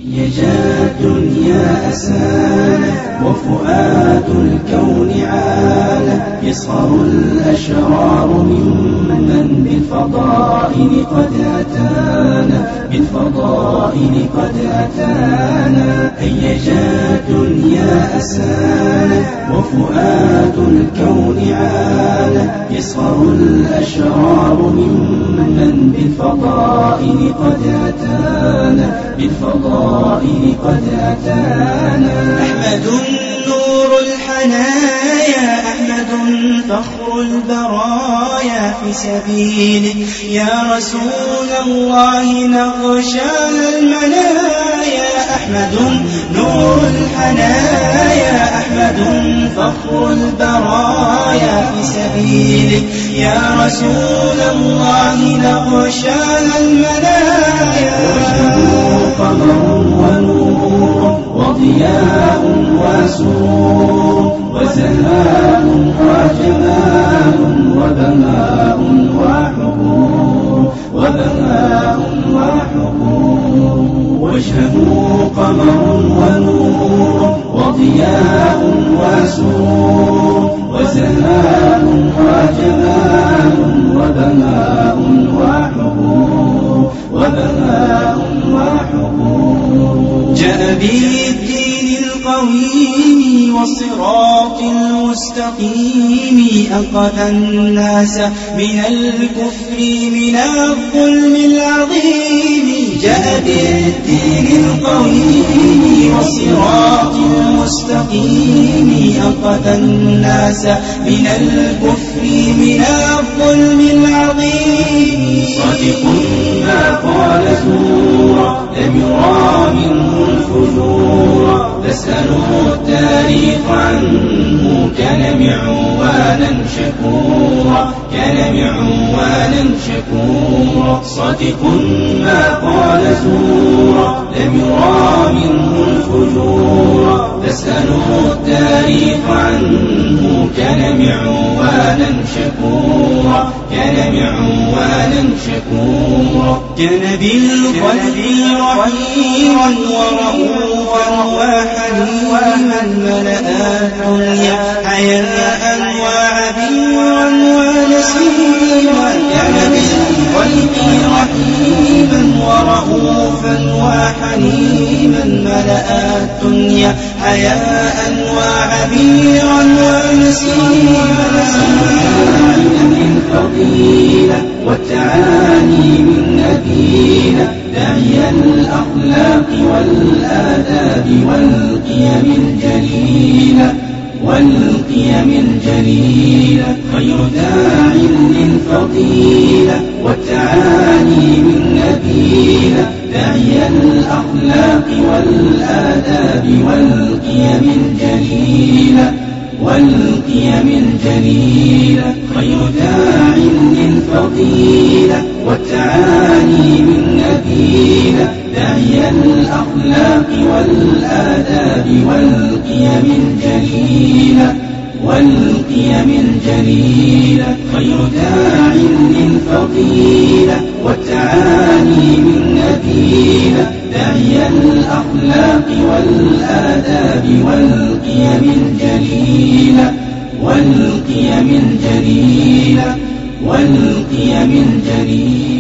يجا الدنيا أسانا وفؤاد الكون عانا، يسخر الأشرار ممن بالفضائل قد أتانا، بالفضائل قد أتانا. يجا الدنيا أسانا وفؤاد الكون عانا، يسخر الأشرار ممن بالفضائل قد أتانا، بالفضائل قد أتانا. أحمد نور الحنايا، أحمد فخر البرايا، في سبيلك يا رسول الله نغشى المنايا. أحمد نور الحنايا، أحمد فخر البرايا، في سبيلك يا رسول الله نغشى المنايا. قمر ونور وضياء وسرور، وسماء وجمال وبهاء وحبور، وبهاء وحبور. وجهه قمر ونور وضياء وسرور، وسماء وجمال وبهاء وحبور، وبهاء وحبور. جاء بالدين القويم والصراط المستقيم، أنقذ الناس من الكفر من الظلم العظيم. جاء بالدين القويم والصراط المستقيم، أنقذ الناس من الكفر من الظلم العظيم. صادق ما قال زورا، لم يرى منه الفجور، فاسألوا التاريخ عنه كان معوانا شكورا، كان معوانا شكورا. صادق ما قال زورا، لم يرى منه الفجور، فاسألوا التاريخ عنه كان معوانا شكورا، كان معوانا شكورا. كان بالخلق رحيما ورؤوفا وحليما، ملأ الدنيا حياء وعبيرا ونسيما. كان بالخلق رحيما ورؤوفا وحليما، ملأ الدنيا حياء وعبيرا ونسيما. الفضيلة والتعاني من نبينا، داعي الأخلاق والآداب والقيم الجليلة، والقيم الجليلة. خير داع للفضيلة والتعاني من نبينا، داعي الأخلاق والآداب والقيم الجليلة، والقيم الجليلة. خير داع للفضيلة والتعاني من نبينا، داعي الأخلاق والآداب والقيم الجليلة، والقيم الجليلة. خير داع للفضيلة والتعاني من نبينا، داعي الأخلاق والآداب والقيم الجليلة، والقيم الجليلة، والقيم الجليلة.